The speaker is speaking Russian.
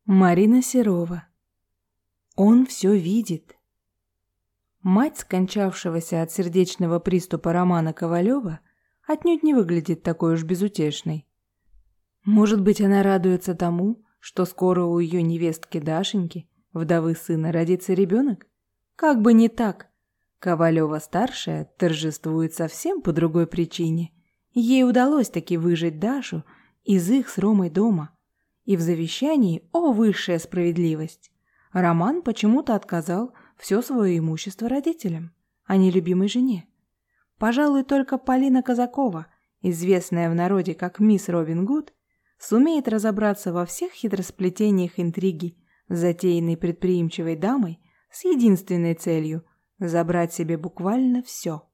Марина Серова. Он все видит. Мать скончавшегося от сердечного приступа Романа Ковалева отнюдь не выглядит такой уж безутешной. Может быть, она радуется тому, что скоро у ее невестки Дашеньки, вдовы сына, родится ребенок? Как бы не так. Ковалева-старшая торжествует совсем по другой причине. Ей удалось таки выжить Дашу из их с Ромой дома. И в завещании, о высшая справедливость, Роман почему-то отказал все свое имущество родителям, а не любимой жене. Пожалуй, только Полина Казакова, известная в народе как мисс Робин Гуд, сумеет разобраться во всех хитросплетениях интриги, затеянной предприимчивой дамой с единственной целью – забрать себе буквально все.